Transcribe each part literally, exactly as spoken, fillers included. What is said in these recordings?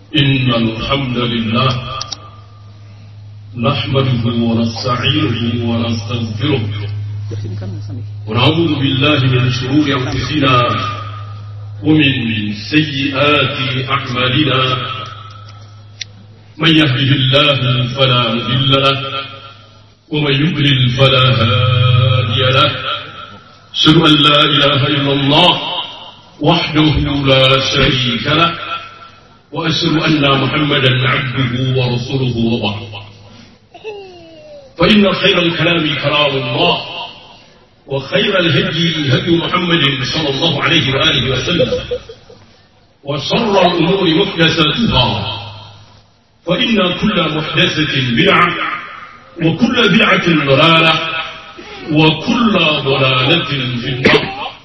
إن الحمد لله نحمده ونستعينه ونستغفره ونعوذ بالله من شرور أنفسنا ومن سيئات أعمالنا من يهده الله فلا مضل له ومن يضلل فلا هادي له أشهد أن لا إله إلا الله وحده لا شريك له وأشهد أن محمدا عبده ورسوله وبعد فإن خير الكلام كلام الله وخير الهدي هدي محمد صلى الله عليه وآله وسلم وشر الأمور محدثاتها فإن كل محدثة بدعة وكل بدعة ضلالة وكل ضلالة في النار.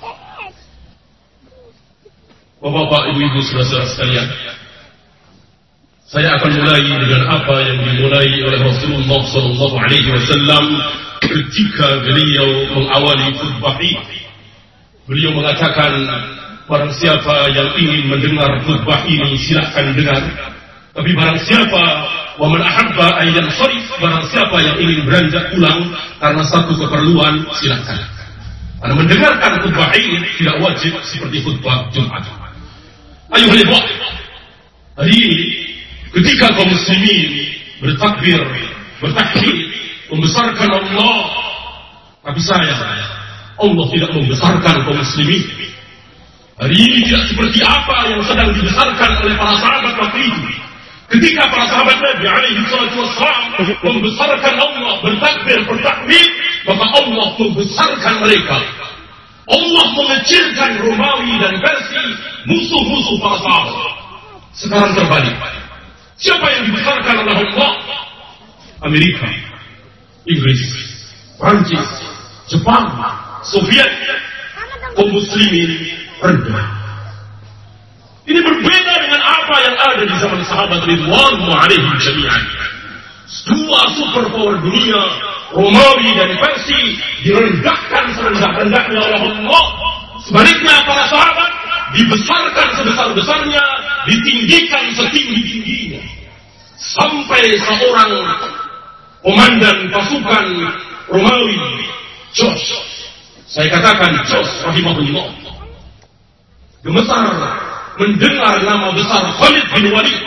Bapak, Ibu-ibu, saudara-saudara sekalian, saya akan mulai dengan apa yang dimulai oleh Rasulullah Sallallahu Alaihi Wasallam ketika beliau mengawali khutbah ini. Beliau mengatakan, barang siapa yang ingin mendengar khutbah ini silakan dengar. Tapi barang siapa wa man ahabba an yansarif, barang siapa yang ingin beranjak pulang karena satu keperluan, silakan. Karena mendengarkan khutbah ini tidak wajib seperti khutbah Jumat. Ayo hadirin, hari ini ketika kaum muslimin bertakbir, bertakbir, membesarkan Allah, tapi saya, Allah tidak membesarkan kaum muslimin. Hari ini tidak seperti apa yang sedang dibesarkan oleh para sahabat waktu itu. Ketika para sahabat Nabi alaihi salatu wassalam membesarkan Allah, bertakbir, bertakbir, maka Allah membesarkan mereka. Allah mengecilkan Romawi dan Persia, musuh-musuh para sahabat. Sekarang terbalik. Siapa yang dibesarkan oleh Allah? Amerika, Inggris, Prancis, Jepang, Soviet, kaum muslimin rendah. Ini berbeda dengan apa yang ada di zaman sahabat ridwanullah alaihim jami'an. Dua superpower dunia, Romawi dan Persia, direndahkan serendah-rendahnya oleh Allah. Sebaliknya para sahabat dibesarkan sebesar-besarnya, ditinggikan setinggi-tingginya. Sampai seorang komandan pasukan Romawi, Jos, saya katakan Jos rahimahullah, gemetar mendengar nama besar Khalid bin Walid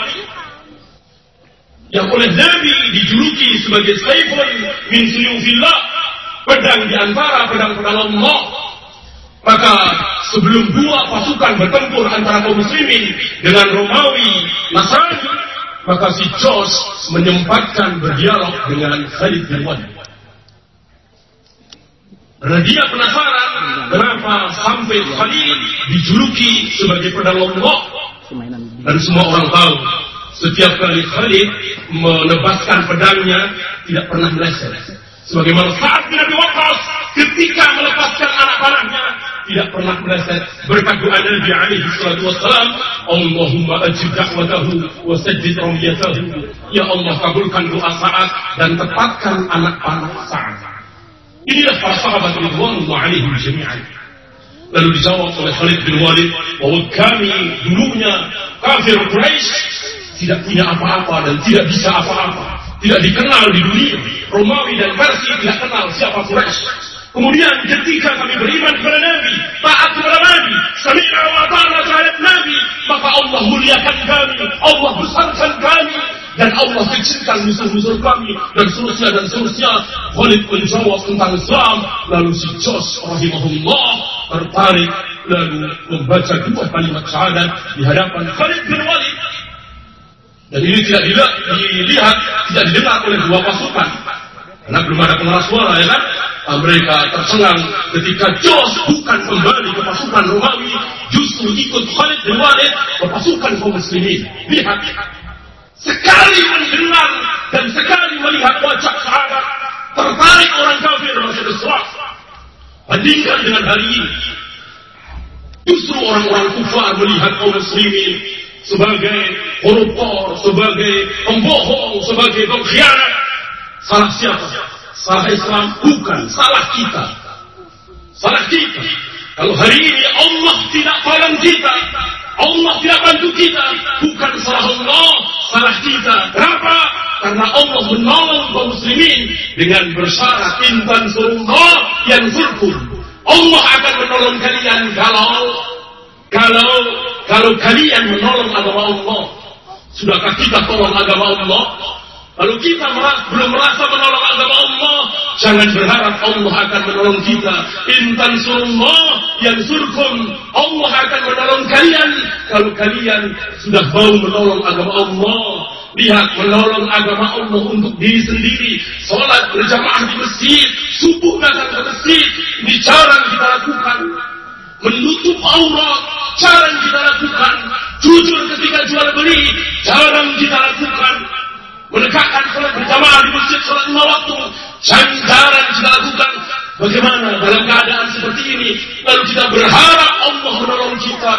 yang oleh Nabi dijuluki sebagai Saifun min suyufillah, pedang di antara pedang-pedang Allah. Maka sebelum dua pasukan bertempur antara kaum muslimin dengan Romawi Nasrani, maka si Jos menyempatkan berdialog dengan Khalid bin Walid. Karena dia penasaran kenapa sampai Khalid dijuluki sebagai pedang Allah. Dan semua orang tahu, setiap kali Khalid menebaskan pedangnya tidak pernah meleset. Sebagaimana Sa'ad bin Abi Waqqas ketika melepaskan anak panahnya tidak pernah meleset. Berkat doa Nabi alaihi salatu wassalam, Allahumma ajib da'watahu wa saddid ramyatahu. Ya Allah, kabulkan doa Sa'ad dan tepatkan anak panah Sa'ad. Inilah para sahabat ridwanullah alaihim jami'an. Lalu dijawab oleh Khalid bin Walid, bahwa kami dulunya kafir Quraisy, tidak punya apa-apa dan tidak bisa apa-apa, tidak dikenal di dunia. Romawi dan Persia tidak kenal siapa Quraisy. Kemudian ketika kami beriman kepada Nabi, taat kepada Nabi, sami'na wa ata'na terhadap Nabi, maka Allah muliakan kami, Allah besarkan kami, dan Allah kecilkan musuh-musuh kami, dan seterusnya dan seterusnya. Khalid menjawab tentang Islam, lalu si Jos rahimahullah tertarik, lalu membaca dua kalimat syahadat di hadapan Khalid bin Walid. Dan ini tidak dilihat, dilihat tidak didengar oleh dua pasukan, karena belum ada pengeras suara, ya kan? Mereka tersengang ketika Jos bukan kembali ke pasukan Romawi, justru ikut Khalid bin Walid ke pasukan kaum muslimin. Lihat, sekali mendengar dan sekali melihat wajah sahabat, tertarik orang kafir masuk Islam. Bandingkan dengan hari ini, justru orang-orang kufar melihat kaum muslimin sebagai koruptor, sebagai pembohong, sebagai pengkhianat. Salah siapa? Salah Islam? Bukan, salah kita. Salah kita. Kalau hari ini Allah tidak tolong kita, Allah tidak bantu kita, bukan salah Allah, salah kita. Kenapa? Karena Allah menolong kaum muslimin dengan bersyarat intan surullah yang surkum. Allah akan menolong kalian kalau kalau kalau kalian menolong agama Allah. Sudahkah kita tolong agama Allah? Kalau kita merasa, belum merasa menolong agama Allah, jangan berharap Allah akan menolong kita. Intan surullah yang surkum. Allah akan menolong kalian kalau kalian sudah mau menolong agama Allah. Lihat, menolong agama Allah untuk diri sendiri. Sholat berjamaah di masjid, subuh datang ke masjid, ini jarang kita lakukan. Menutup aurat, jarang kita lakukan. Jujur ketika jual beli, jarang kita lakukan. Menegakkan sholat berjamaah di masjid, sholat lima waktu, jarang kita lakukan. Bagaimana dalam keadaan seperti ini, lalu kita berharap Allah menolong kita?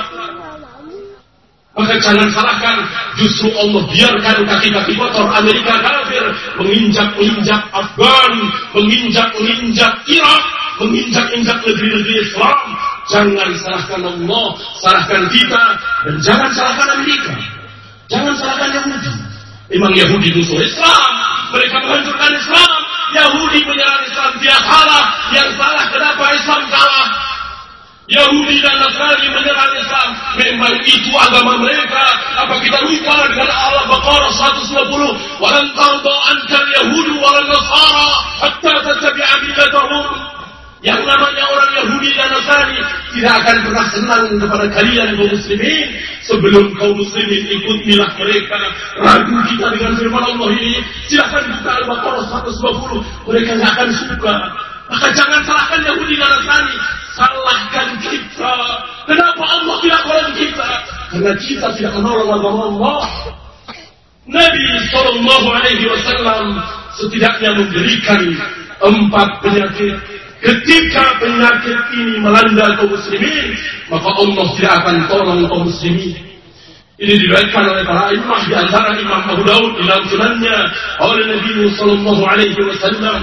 Maka jangan salahkan, justru Allah biarkan kaki-kaki kotor Amerika kafir menginjak-injak Afgan, menginjak-injak Irak, menginjak-injak negeri-negeri Islam. Jangan salahkan Allah, salahkan kita, dan jangan salahkan Amerika. Jangan salahkan Yahudi. Memang Yahudi musuh Islam, mereka menghancurkan Islam. Yahudi menyerang Islam, dia salah. Yang salah kenapa Islam salah? Yahudi dan Nasrani menyerang Islam, memang itu agama mereka. Apa kita lupa dengan Al-Baqarah seratus dua puluh? Walan tarda ankal yahudu walan nasara hatta tattabi'a millatahum. Yang namanya orang Yahudi dan Nasrani tidak akan pernah senang kepada kalian kaum muslimin sebelum kaum muslimin ikut milah mereka. Ragu kita dengan firman Allah ini, silakan buka Al-Baqarah seratus dua puluh, mereka tidak akan suka. Maka jangan salahkan Yahudi dan Nasrani, salahkan kita. Kenapa Allah tidak menolong kita? Karena kita tidak menolong agama Allah. Nabi Sallallahu Alaihi Wasallam setidaknya memberikan empat penyakit. Ketika penyakit ini melanda kaum muslimin, maka Allah tidak akan tolong kaum muslimin. Ini diriwayatkan oleh para imam, di antara Imam Abu Daud dalam sunannya oleh Nabi Sallallahu Alaihi Wasallam.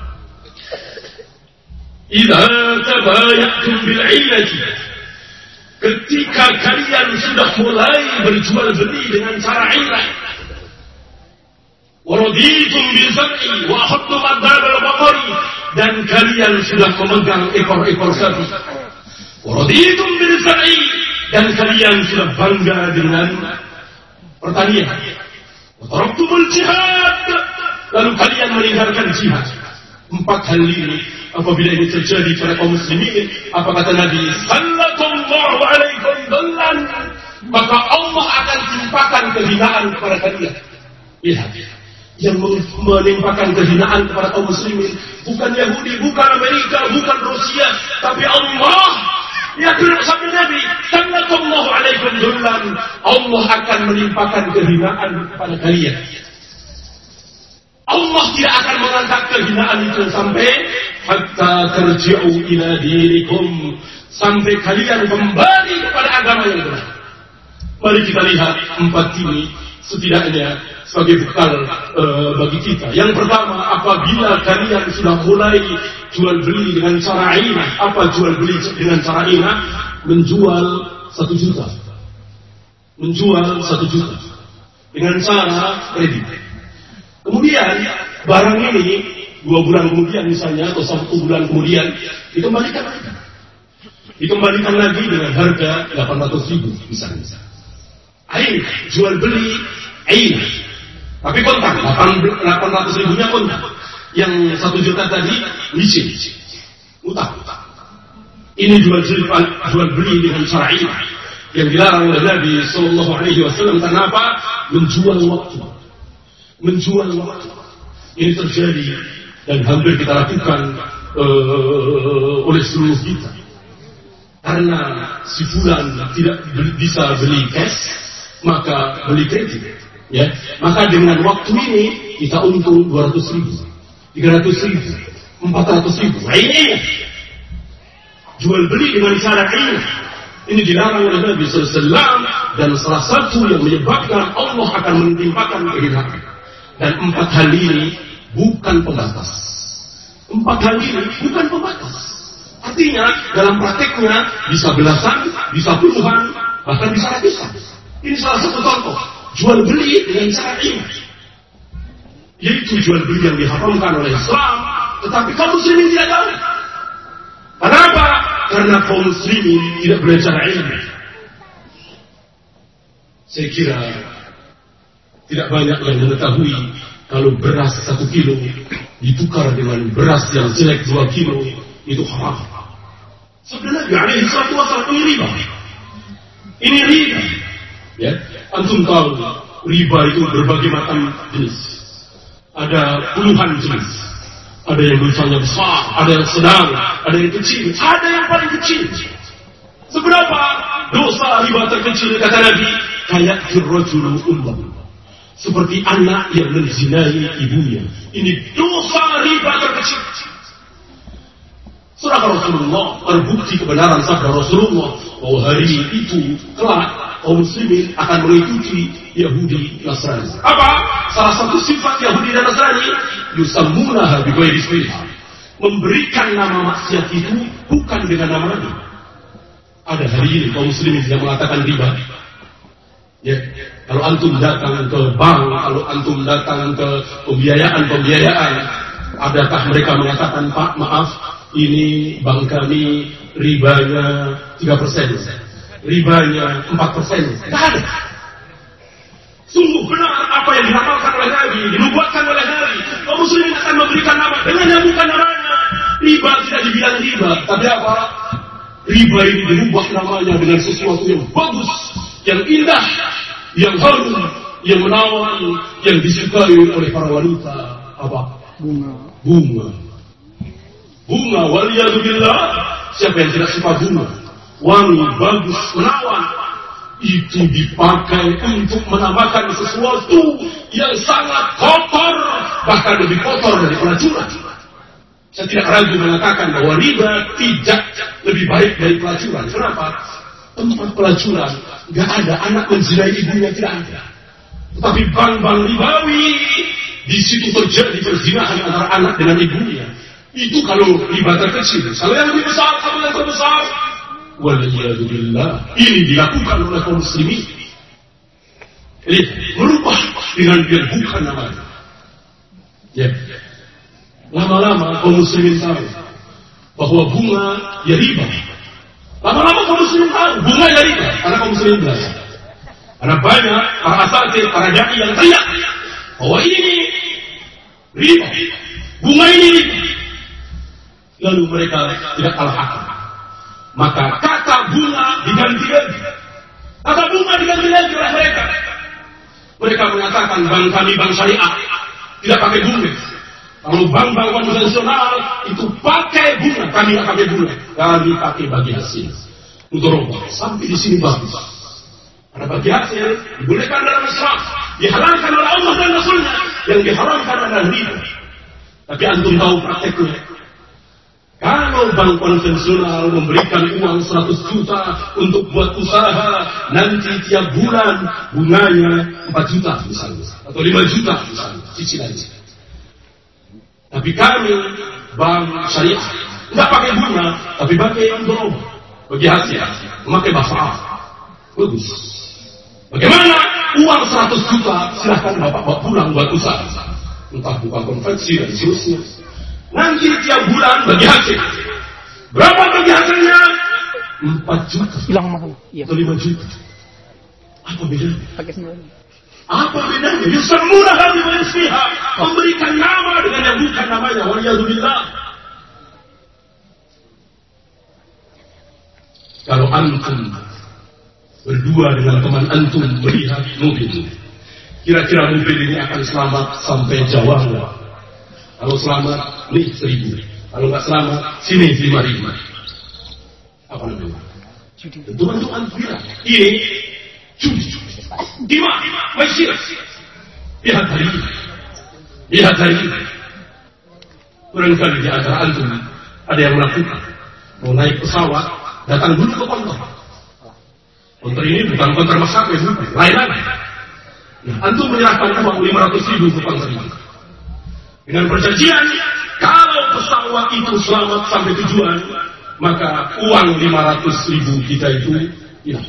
Idza tabayatum bil 'ilati, ketika kalian sudah mulai berjual beli dengan cara ilah, wa raditum bil zar'i wa akhadtum adab al-baqari, dan kalian sudah memegang ekor-ekor sapi, wa raditum bil zar'i, dan kalian sudah bangga dengan pertanian, wa taraktumul jihad, lalu kalian meninggalkan jihad. Empat hal ini apabila ini terjadi pada kaum muslimin, apa kata Nabi sallallahu alaikum wasallam, maka Allah akan timpakan kehinaan kepada kalian. Lihat, yang menimpakan kehinaan kepada kaum muslimin bukan Yahudi, bukan Amerika, bukan Rusia, tapi Allah. Ya, bersabda Nabi sallallahu alaikum wasallam, Allah akan menimpakan kehinaan kepada kalian. Allah tidak akan mengangkat kehinaan itu sampai hatta terji'u ila dirikum, sampai kalian kembali kepada agama yang benar. Mari kita lihat empat ini setidaknya sebagai bekal uh, bagi kita. Yang pertama, apabila kalian sudah mulai jual beli dengan cara inah. Apa jual beli dengan cara inah? Menjual satu juta, menjual satu juta dengan cara kredit. Kemudian barang ini dua bulan kemudian misalnya atau satu bulan kemudian dikembalikan lagi, dikembalikan lagi dengan harga delapan ratus ribu misalnya. Ain jual beli ain, tapi kontak delapan ratus ribunya kontak. Yang satu juta tadi licin, utang. Ini jual beli jual beli dengan cara ini yang dilarang oleh Nabi Sallallahu Alaihi Wasallam. Kenapa? Menjual waktu. Menjual waktu ini terjadi dan hampir kita lakukan uh, oleh seluruh kita, karena si fulan tidak bisa beli cash maka beli kredit, ya. Maka dengan waktu ini kita untung dua ratus ribu, tiga ratus ribu, empat ratus ribu. Nah, ini jual beli dengan cara ini ini dilarang oleh Nabi Sallallahu Alaihi Wasallam, dan salah satu yang menyebabkan Allah akan menimpakan kehinaan. Dan empat hal ini bukan pembatas. Empat hal ini bukan pembatas. Artinya dalam prakteknya bisa belasan, bisa puluhan, bahkan bisa ratusan. Ini salah satu contoh. jual beli dengan cara ini, yaitu jual beli yang diharamkan oleh Islam, tetapi kaum muslimin tidak tahu. Kenapa? Karena kaum muslimin tidak belajar ilmu. Saya kira tidak banyak yang mengetahui kalau beras satu kilo ditukar dengan beras yang jelek dua kilo itu haram. Sebenarnya alaihi salatu wasallam ini riba. Ini riba. Ya, antum tahu riba itu berbagai macam jenis. Ada puluhan jenis. Ada yang dosanya besar, ada yang sedang, ada yang kecil, ada yang paling kecil. Seberapa dosa riba terkecil kata Nabi? Kayak rajulun ummah. Seperti anak yang menzinai ibunya. Ini dosa riba terkecil. Surah Rasulullah terbukti kebenaran sabda Rasulullah bahwa hari itu kelak kaum muslimin akan mengikuti Yahudi Nasrani. Apa? Salah satu sifat Yahudi dan Nasrani, yusammunaha bighairi ismiha. Memberikan nama maksiat itu bukan dengan nama Nabi. Ada hari ini kaum muslimin yang mengatakan riba. Ya, kalau antum datang ke bank, kalau antum datang ke pembiayaan-pembiayaan, adakah mereka mengatakan, Pak, maaf, ini bank kami ribanya tiga persen, ribanya empat persen? Tidak ada. Sungguh benar apa yang dihafalkan oleh Nabi, dinubuatkan oleh Nabi. Kaum muslimin akan memberikan nama dengan yang bukan namanya. Riba tidak dibilang riba, tapi apa? Riba ini dirubah namanya dengan sesuatu yang bagus, yang indah, yang harum, yang menawan, yang disukai oleh para wanita. Apa? Bunga. Bunga. Bunga, waliyadzubillah. Siapa yang tidak suka bunga? Wangi, bagus, menawan. Itu dipakai untuk menambahkan sesuatu yang sangat kotor, bahkan lebih kotor dari pelacuran. Saya tidak ragu mengatakan bahwa riba tidak lebih baik dari pelacuran. Kenapa? Tempat pelacuran nggak ada, anak menzinai ibunya tidak ada. Tetapi bank-bank ribawi, di situ terjadi perzinahan antara anak dengan ibunya. Itu kalau riba terkecil. Kalau yang lebih besar, kalau yang terbesar, waliyadzubillah, ini dilakukan oleh kaum muslimin. Lihat, merubah dengan yang bukan namanya. Ya. Lama-lama kaum muslimin tahu bahwa bunga ya riba. Lama-lama kaum muslimin tahu bunga ya riba, karena kaum muslimin belajar. Karena banyak para asatidz, para dai yang teriak bahwa ini riba, bunga ini riba. Lalu mereka tidak kalah akal. Maka kata bunga diganti lagi. Kata bunga diganti lagi oleh mereka. Mereka mengatakan bank kami bank syariah tidak pakai bunga. Kalau bank-bank konvensional itu pakai bunga, kami tidak pakai bunga. Kami pakai bagi hasil. Mudharabah. Sampai di sini bagus. Karena bagi hasil dibolehkan dalam Islam, dihalalkan oleh Allah dan Rasulnya. Yang diharamkan adalah riba. Tapi antum tahu prakteknya. Kalau bank konvensional memberikan uang seratus juta untuk buat usaha, nanti tiap bulan bunganya empat juta misalnya, atau lima juta misalnya, cicilannya. Tapi kami bank syariah tidak pakai bunga, tapi pakai mudharabah, bagi hasil, memakai bahasa Arab. Bagus. Bagaimana uang seratus juta silahkan bapak bawa pulang buat usaha, entah bukan konveksi dan seterusnya. Nanti tiap bulan bagi hasil. Berapa bagi hasilnya? empat juta. Hilang mahal. Iya. Atau lima juta. Apa bedanya? Pakai sembilan. Apa bedanya? Yusammuna hadhihi al-ismiha. Memberikan nama dengan yang bukan namanya. Waliyadzubillah. Kalau antum berdua dengan teman antum melihat mobil, kira-kira mobil ini akan selamat sampai Jawa enggak? Kalau selamat, nih seribu. Kalau nggak selamat, sini lima ribu. Apa namanya? Teman-teman antum bilang, ini judi. Dima, maisir. Lihat hari ini. Lihat hari ini. Barangkali di antara antum ada yang melakukan. Mau naik pesawat, datang dulu ke kontor. Kontor ini bukan kontor maskapai, bukan. Lain-lain. Nah, antum menyerahkan uang lima ratus ribu ke kontor ini. Dengan perjanjian, kalau pesawat itu selamat sampai tujuan, maka uang lima ratus ribu kita itu hilang.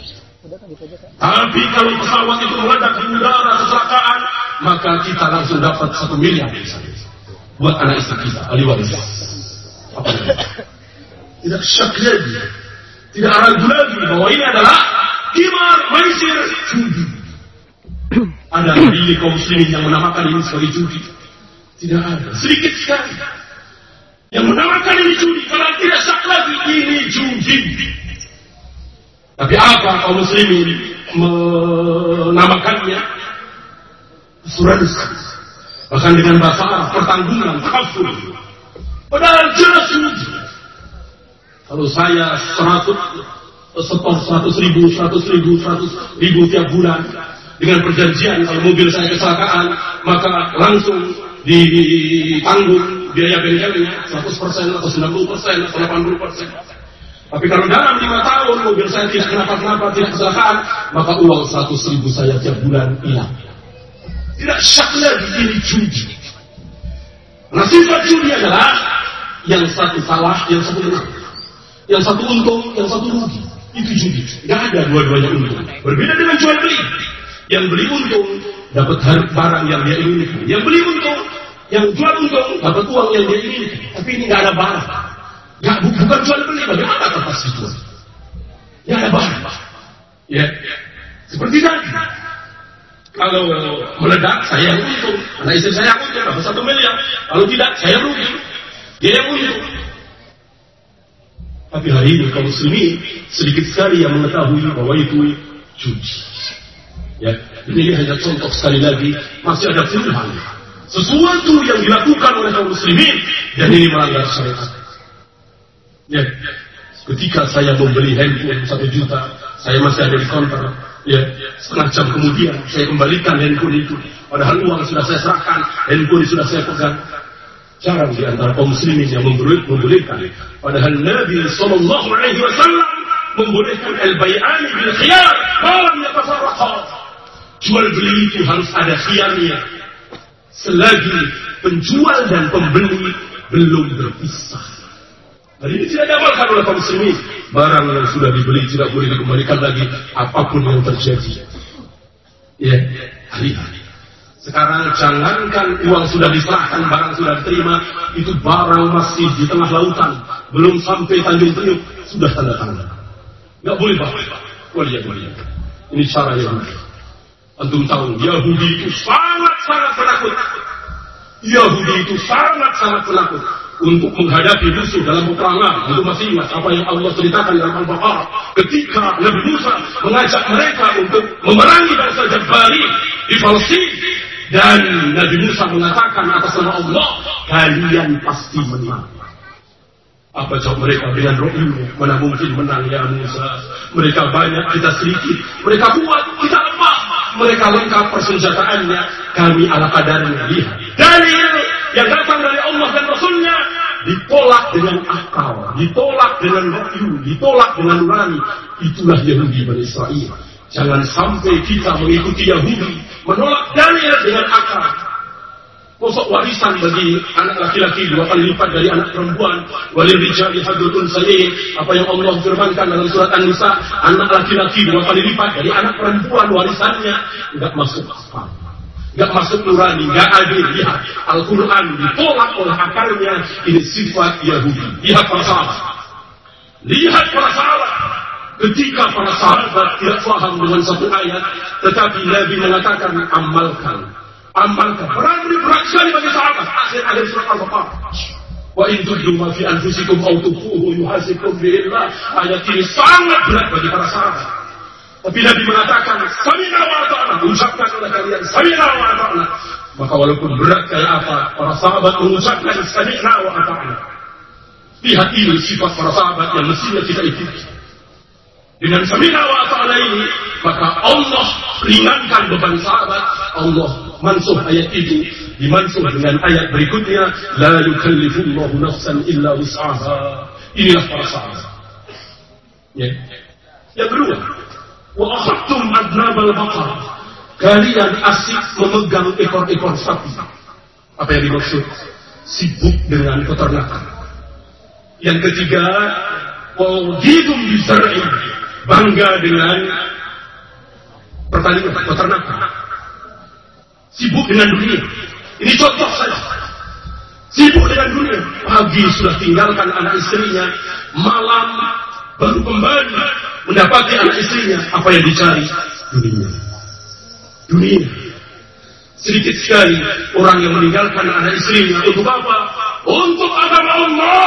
Tapi kalau pesawat itu meledak di udara kecelakaan, maka kita langsung dapat satu miliar buat anak istri kita, ahli waris. Apa itu? Tidak syak lagi, tidak ragu lagi bahwa ini adalah qimar maisir judi. Ada di kaum muslimin yang menamakan ini sebagai judi? Tidak ada, sedikit sekali yang menamakan ini judi. Karena tidak syak lagi, ini judi. Tapi apa kaum muslimin menamakannya? Asuransi. Bahkan dengan bahasa Arab, pertanggungan, kafur. Padahal jelas judi. Kalau saya seratus setor seratus ribu, seratus ribu, seratus ribu tiap bulan dengan perjanjian, kalau mobil saya kecelakaan maka langsung ditanggung biaya bengkelnya seratus persen atau sembilan puluh persen atau delapan puluh persen. Tapi kalau dalam lima tahun mobil saya tidak kenapa-kenapa, tidak kecelakaan, maka uang seratus ribu saya tiap bulan hilang. Tidak syak lagi, ini judi. Nah, sifat judi adalah yang satu salah, yang satu menang. Yang satu untung, yang satu rugi. Itu judi. Tidak ada dua-duanya untung. Berbeda dengan jual beli. Yang beli untung dapat barang yang dia inginkan. Yang beli untung, yang jual untung dapat uang yang dia inginkan. Tapi ini tidak ada barang. Ya, bukan jual beli. Bagaimana kertas itu? Tidak ada barang. Ya, seperti tadi. Kalau meledak, saya yang untung. Anak istri saya untung dapat satu miliar. Kalau tidak, saya rugi. Dia yang untung. Tapi hari ini kaum muslimin sedikit sekali yang mengetahui bahwa itu judi. Ya, ini hanya contoh sekali lagi, masih ada puluhan sesuatu yang dilakukan oleh kaum muslimin dan ini melanggar syariat. Ya, ketika saya membeli handphone satu juta, saya masih ada di counter. Ya, setengah jam kemudian saya kembalikan handphone itu, padahal uang sudah saya serahkan, handphone sudah saya pegang. Jarang di antara kaum muslimin yang membolehkan. Padahal Nabi sallallahu alaihi wasallam membolehkan al-bai'ani bil khiyar, malam yatafarraqan. Jual beli itu harus ada khiyarnya. Selagi penjual dan pembeli belum berpisah. Hari ini tidak diamalkan oleh kaum muslimin. Barang yang sudah dibeli tidak boleh dikembalikan lagi apapun yang terjadi. Ya, hari-hari. Sekarang jangankan uang sudah diserahkan, barang sudah diterima, itu barang masih di tengah lautan, belum sampai Tanjung Priok, sudah tanda tangan. Nggak boleh Pak. Boleh, boleh. Ini cara Yahudi. Antum tahu, Yahudi itu sangat-sangat penakut. Yahudi itu sangat-sangat penakut untuk menghadapi musuh dalam peperangan. Untuk masih ingat apa yang Allah ceritakan dalam Al-Baqarah ketika Nabi Musa mengajak mereka untuk memerangi bangsa Jabbari di Palestina. Dan Nabi Musa mengatakan atas nama Allah, kalian pasti menang. Apa jawab mereka dengan rohnya? Mana mungkin menang ya Musa? Mereka banyak, kita sedikit. Mereka kuat, kita lemah. Mereka lengkap persenjataannya, kami ala kadarnya. Lihat, dalil yang datang dari Allah dan Rasulnya ditolak dengan akal, ditolak dengan rohyu, ditolak dengan nurani. Itulah Yahudi Bani Israel. Jangan sampai kita mengikuti Yahudi, menolak dalil dengan akal. Kosok warisan bagi anak laki-laki dua kali lipat dari anak perempuan. Walil rijali hadrun sayin. Apa yang Allah firmankan dalam surat An-Nisa, anak laki-laki dua kali lipat dari anak perempuan warisannya. Enggak masuk akal, enggak masuk nurani, enggak adil. Lihat, Al-Quran ditolak oleh akalnya. Ini sifat Yahudi. Lihat para sahabat, lihat para sahabat. Ketika para sahabat tidak paham dengan satu ayat, tetapi Nabi mengatakan amalkan, amalkan. Berarti berat sekali bagi sahabat. Akhir-akhir surat Al-Baqarah. Wa in tubdu ma fi anfusikum aw tukhfuhu yuhasibkum billah. Ayat ini sangat berat bagi para sahabat. Tapi Nabi mengatakan sami'na wa ata'na. Ucapkan oleh kalian sami'na wa ata'na. Maka walaupun berat kayak apa, para sahabat mengucapkan sami'na wa ata'na. Lihat ini sifat para sahabat yang mestinya kita ikuti. Dengan sami'na wa ata'na ini, maka Allah ringankan beban sahabat. Allah mansuh ayat itu, dimansuh dengan ayat berikutnya, la yukallifullahu nafsan illa wus'aha. Inilah para sahabat. Ya. Yang kedua, wa akhadtum adnabal baqar. Kalian asik memegang ekor-ekor sapi. Apa yang dimaksud? Sibuk dengan peternakan. Yang ketiga, wa ghidum bizar'i. Bangga dengan pertanian, peternakan. Sibuk dengan dunia. Ini contoh saja. Sibuk dengan dunia. Pagi sudah tinggalkan anak istrinya, malam baru kembali mendapati anak istrinya. Apa yang dicari? Dunia. Dunia. Sedikit sekali orang yang meninggalkan anak istrinya. Untuk apa? Untuk agama Allah,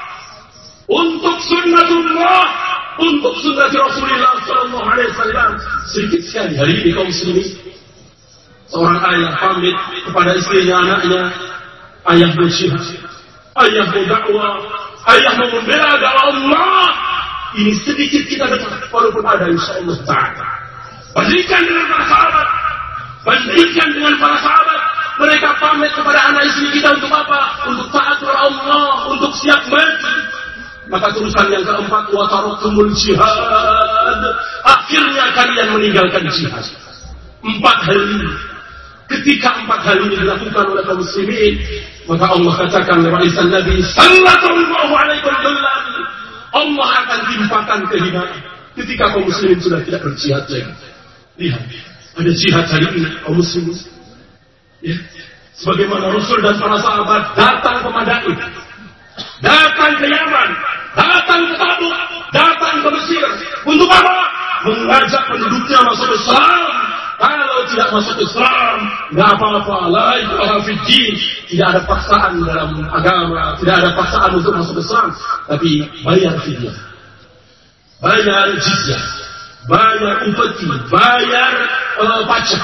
untuk sunnatullah, untuk sunnah Rasulullah Sallallahu Alaihi Wasallam. Sedikit sekali hari ini kaum muslimin. Seorang ayah pamit kepada istrinya, anaknya, ayah berjihad, ayah berdakwah, ayah membela agama Allah. Ini sedikit kita dengar, walaupun ada insya Allah Taala. Bandingkan dengan para sahabat, bandingkan dengan para sahabat. Mereka pamit kepada anak istri kita untuk apa? Untuk taat kepada Allah, untuk siap mati. Maka tulisan yang keempat, wa taraktumul jihad. Akhirnya kalian meninggalkan jihad. Empat hal ini. Ketika empat hal ini dilakukan oleh kaum muslimin, maka Allah katakan lewat lisan Nabi sallallahu alaihi wasallam, Allah akan timpakan kehinaan ketika kaum muslimin sudah tidak berjihad lagi. Lihat, ada jihad hari ini kaum muslimin. Ya, sebagaimana Rasul dan para sahabat datang ke Madain, datang ke Yaman, datang ke Tabuk, datang ke Mesir. Untuk apa? Mengajak penduduknya masuk Islam. Kalau tidak masuk Islam, nggak apa-apa. La ikraha fid din. Tidak ada paksaan dalam agama, tidak ada paksaan untuk masuk Islam. Tapi bayar fidyah, bayar jizyah, bayar upeti, bayar uh, pajak.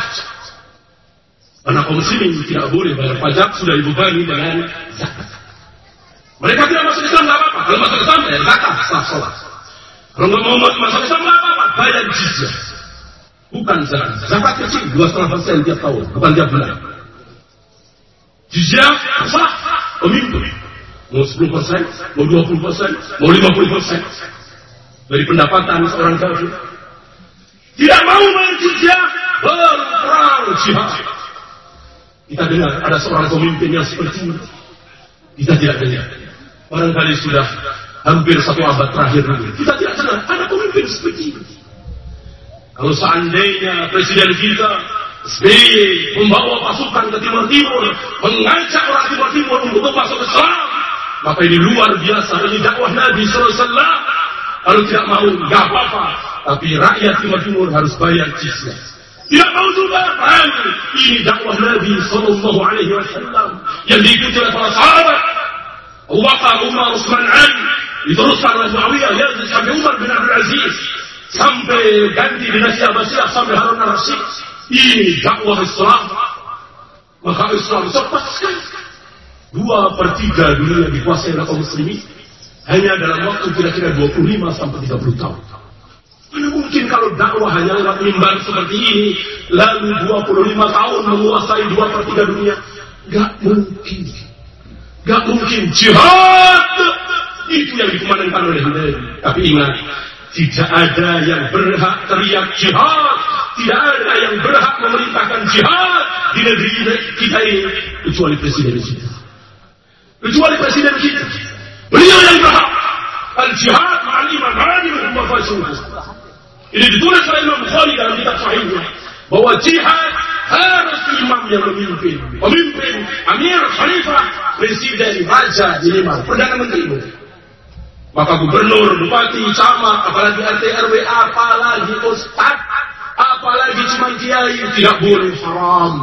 Karena kaum muslimin tidak boleh bayar pajak, sudah dibebani dengan zakat. Mereka tidak masuk Islam, nggak apa-apa. Kalau masuk Islam, bayar zakat, sah sholat. Kalau nggak mau masuk Islam, nggak apa-apa, bayar jizyah. Bukan zakat. Zakat kecil, dua setengah persen tiap tahun, bukan tiap bulan. Jizyah, sah, pemimpin. Mau sepuluh persen, mau dua puluh persen, mau lima puluh persen dari pendapatan seorang kafir. Tidak mau bayar jizyah, berperang jihad. Kita dengar ada seorang pemimpin yang seperti ini. Kita tidak dengar. Barangkali sudah hampir satu abad terakhir ini. Kita tidak dengar ada pemimpin seperti ini. Kalau seandainya presiden kita S B Y membawa pasukan ke Timur Timur, mengajak orang Timur Timur untuk masuk Islam, maka ini luar biasa. Ini dakwah Nabi Sallallahu Alaihi Wasallam. Kalau tidak mau, nggak apa-apa. Tapi rakyat Timur Timur harus bayar jizyah. Tidak mau juga, baik. Ini dakwah Nabi Sallallahu Alaihi Wasallam yang diikuti oleh para sahabat. Abu Bakar, Umar, Utsman, Ali, diteruskan oleh Muawiyah, Yazid sampai Umar bin Abdul Aziz, sampai ganti dinasti Abbasiyah sampai Harun al-Rasyid. Ini dakwah Islam. Maka Islam cepat sekali. Dua per tiga dunia dikuasai oleh kaum muslimin hanya dalam waktu kira-kira dua puluh lima sampai tiga puluh tahun. Mana mungkin kalau dakwah hanya lewat mimbar seperti ini, lalu dua puluh lima tahun menguasai dua per tiga dunia? Gak mungkin. Gak mungkin. Jihad itu yang dikumandangkan oleh Nabi. Tapi ingat, tidak ada yang berhak teriak jihad, tidak ada yang berhak memerintahkan jihad di negeri kita ini kecuali presiden kita. Kecuali presiden kita. Beliau yang berhak. Al-jihad ma'al iman ma'alim wa fasuh. Ini ditulis oleh Imam Bukhari dalam kitab sahihnya bahwa jihad harus imam yang memimpin, pemimpin, amir, khalifah, presiden, raja, imam, perdana menteri. Maka gubernur, bupati, camat, apalagi R T R W, apalagi ustaz, apalagi cuma kiai, tidak boleh, haram.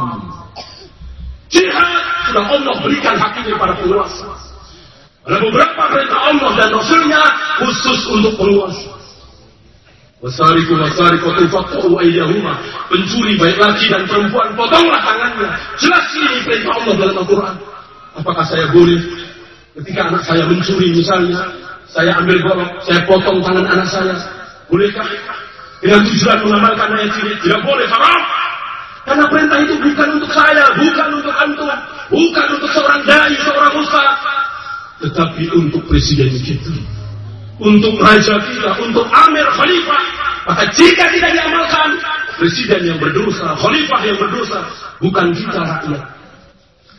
Jihad sudah Allah berikan hak ini pada penguasa. Ada beberapa perintah Allah dan Rasulnya khusus untuk penguasa. Wasariku wasariku tufaqqu aydihuma, pencuri baik laki dan perempuan potonglah tangannya. Jelas ini perintah Allah dalam Al-Quran. Apakah saya boleh ketika anak saya mencuri misalnya, saya ambil golok, saya potong tangan anak saya, bolehkah? Dengan tujuan mengamalkan ayat ini? Tidak boleh, haram. Karena perintah itu bukan untuk saya, bukan untuk antum, bukan untuk seorang dai, seorang ustaz, tetapi untuk presiden kita, untuk raja kita, untuk amir, khalifah. Maka jika tidak diamalkan, presiden yang berdosa, khalifah yang berdosa, bukan kita rakyat.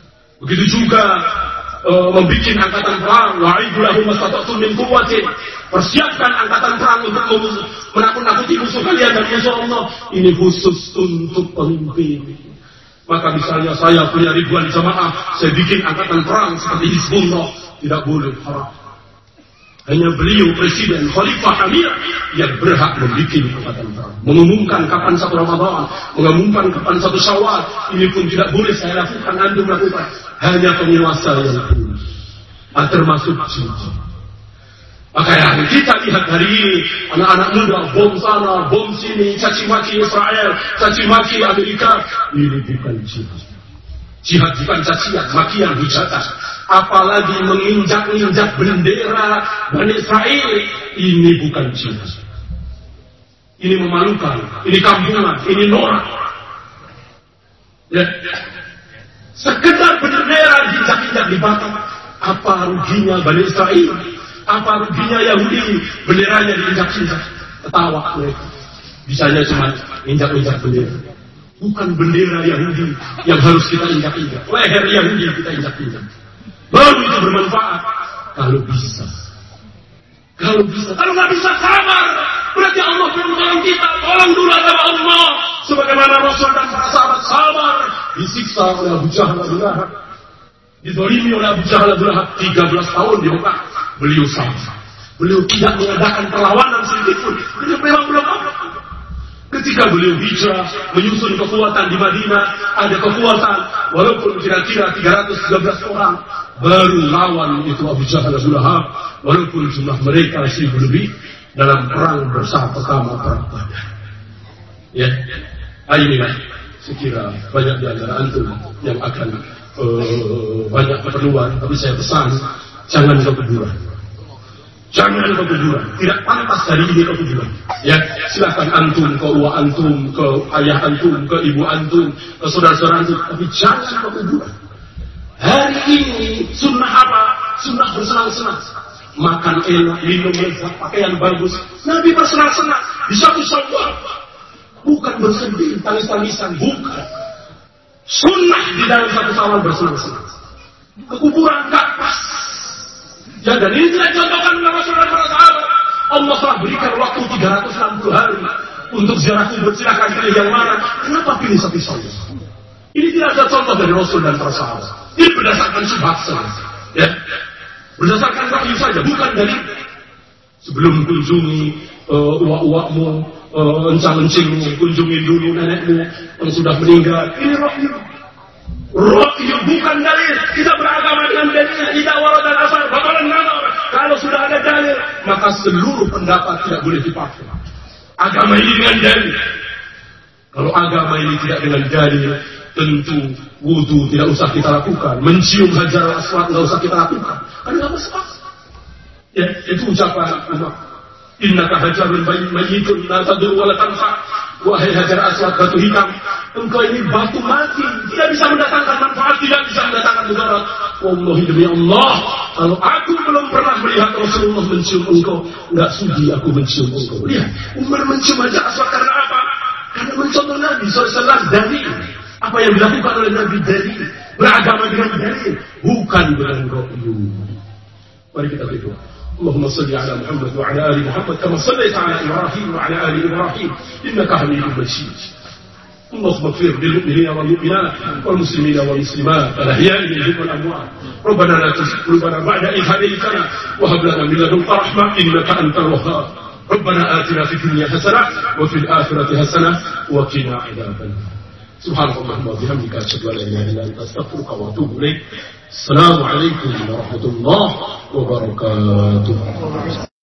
Begitu juga uh, membuat angkatan perang, wa'idu lahum mastata'tum min quwwatin, Persiapkan angkatan perang untuk menakut-nakuti musuh kalian dan musuh Allah. Ini khusus untuk pemimpin. Maka misalnya saya punya ribuan jamaah, saya bikin angkatan perang seperti Hizbullah, tidak boleh, haram. Hanya beliau presiden Khalifah Amir yang berhak membuat angkatan perang, mengumumkan kapan satu Ramadan, mengumumkan kapan satu Syawal. Ini pun tidak boleh saya lakukan, Anda melakukan. Hanya penguasa yang boleh, termasuk jin. Maka yang kita lihat hari ini, anak-anak muda bom sana, bom sini, caci maki Israel, caci maki Amerika, ini bukan jihad. Jihad bukan cacian, makian, hujatan. Apalagi menginjak-injak bendera Bani Israel, ini bukan jihad. Ini memalukan, ini kampungan, ini norak. Ya. Sekedar bendera diinjak-injak dibakar, apa ruginya Bani Israel? Apa ruginya Yahudi benderanya diinjak-injak? Ketawa mereka. Bisanya cuma injak-injak bendera. Bukan bendera Yahudi yang harus kita injak-injak. Leher Yahudi kita injak-injak. Baru itu bermanfaat. Kalau bisa. Kalau bisa. Kalau nggak bisa, sabar. Berarti Allah belum tolong kita. Tolong dulu agama Allah. Sebagaimana Rasul dan para sahabat sabar. Disiksa oleh Abu Jahal Abu Lahab. Dizalimi oleh Abu Jahal Abu Lahab tiga belas tahun di Mekah. Beliau sabar. Beliau tidak mengadakan perlawanan sedikit pun. Beliau memang belum apa. Ketika beliau hijrah, menyusun kekuatan di Madinah, ada kekuatan, walaupun kira-kira tiga ratus tiga belas orang, baru lawan itu Abu Jahal Abu Lahab, walaupun jumlah mereka seribu lebih, dalam perang besar pertama, perang Badar. Ya, inilah sekira banyak di antara antum yang akan uh, banyak keperluan, tapi saya pesan, jangan kepeduran. Jangan kepeduran. Tidak pantas dari ini kepeduran. Ya, silakan antum ke uwa antum, ke ayah antum, ke ibu antum, ke saudara-saudara antum, tapi jangan kepeduran. Hari ini sunnah apa? Sunnah bersenang-senang. Makan enak, minum lezat, pakaian bagus. Nabi bersenang-senang di satu Syawal. Bukan bersedih, tangis-tangisan, bukan. Sunnah di dalam satu Syawal bersenang-senang. Kekuburan gak pas. Ya, dan ini tidak contohkan oleh Rasulullah para sahabat. Allah telah berikan waktu tiga ratus enam puluh hari untuk ziarah kubur. Silakan pilih yang mana. Kenapa pilih satu Syawal? Ini tidak ada contoh dari Rasul dan para sahabat. Ini berdasarkan syubhat saja. Ya, berdasarkan wahyu saja, bukan dari sebelum kunjungi uh, uak-uakmu, uh, encang-encingmu, kunjungi dulu nenekmu yang sudah meninggal. Ini wahyu. Wahyu bukan dalil. Kita beragama dengan dalil. Tidak warad dan asal. Batalan nazar. Kalau sudah ada dalil, maka seluruh pendapat tidak boleh dipakai. Agama ini dengan dalil. Kalau agama ini tidak dengan dalil, tentu wudu tidak usah kita lakukan. Mencium hajar aswad tidak usah kita lakukan. Karena tidak masalah. Ya, itu ucapan Umar. Innaka hajarun mayyitun la tadur wa la tanfa. Wahai hajar aswad, batu hitam, engkau ini batu mati, tidak bisa mendatangkan manfaat, tidak bisa mendatangkan mudarat. Wallahi demi Allah, kalau aku belum pernah melihat Rasulullah mencium engkau, enggak sudi aku mencium engkau. Lihat, Umar mencium hajar aswad karena apa? Karena mencontoh Nabi shallallahu alaihi wasallam dari apa yang dilakukan oleh Nabi, dari beragama dengan dalil, bukan dengan go'yu. Mari kita berdoa. اللهم صل على محمد وعلى آل محمد كما صليت على إبراهيم وعلى آل إبراهيم إنك حميد مجيد. اللهم اغفر للمؤمنين والمؤمنات والمسلمين والمسلمات الأحياء منهم والأموات. ربنا لا تزغ قلوبنا بعد إذ هديتنا وهب لنا من لدنك رحمة إنك أنت الوهاب. ربنا آتنا في الدنيا حسنة وفي الآخرة حسنة وقنا عذاب النار. سبحانك اللهم وبحمدك أشهد أن لا إله إلا أنت أستغفرك وأتوب إليك. السلام عليكم ورحمة الله وبركاته.